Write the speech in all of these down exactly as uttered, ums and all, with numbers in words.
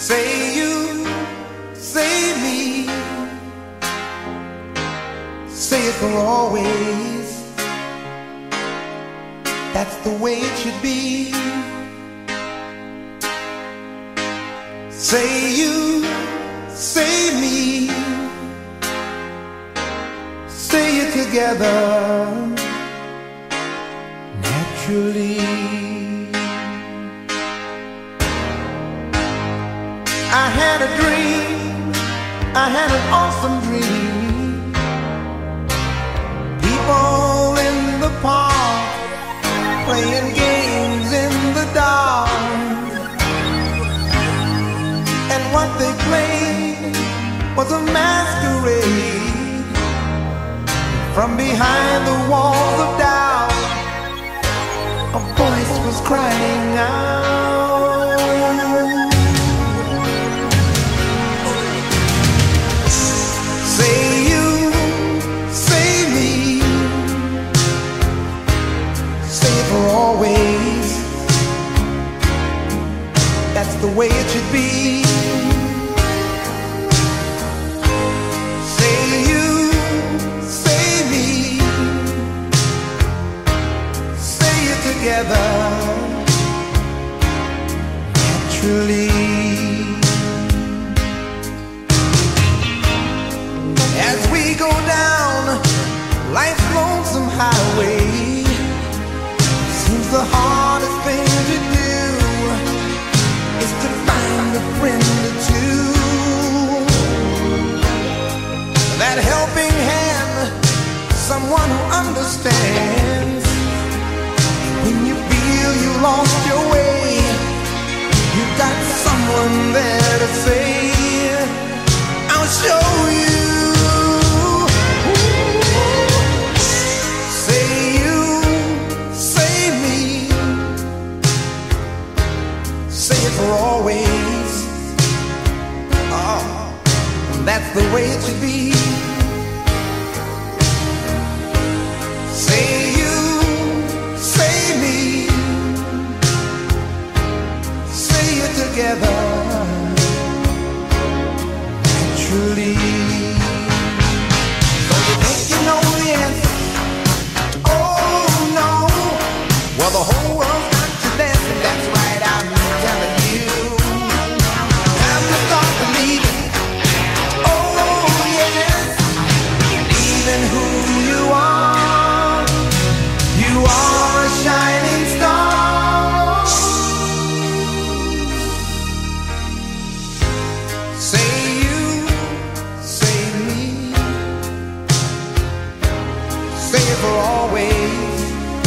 Say you, say me, say it for always. That's the way it should be. Say you, say me, say it together naturally. I had a dream, I had an awesome dream. People in the park playing games in the dark, and what they played was a masquerade. From behind the walls of doubt, a voice was crying out. Say you, say me, say it for always. That's the way it should be. Say you, say me, say it together naturally. As we go down life's lonesome highway, seems the hardest thing to do is to find a friend or two. That helping hand, someone who understands. When you feel you lost your way, you got someone there to say, I'll show you. Say you, say me, say it for always. Oh, that's the way it should be. Say you, say me, say it together naturally. So you think you know the answer? Oh no. Well, the whole world's got to dance, and that's right, I'm telling you. Time to start believing. Oh yes, believe in who you are. You are a shining star. Say you, say me, say it for always.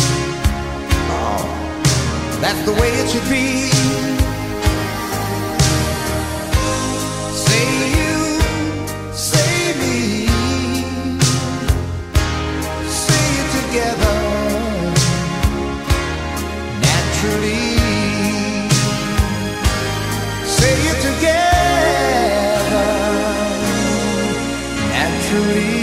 Oh, that's the way it should be. Say you, say me, say it together naturally. Say it together naturally.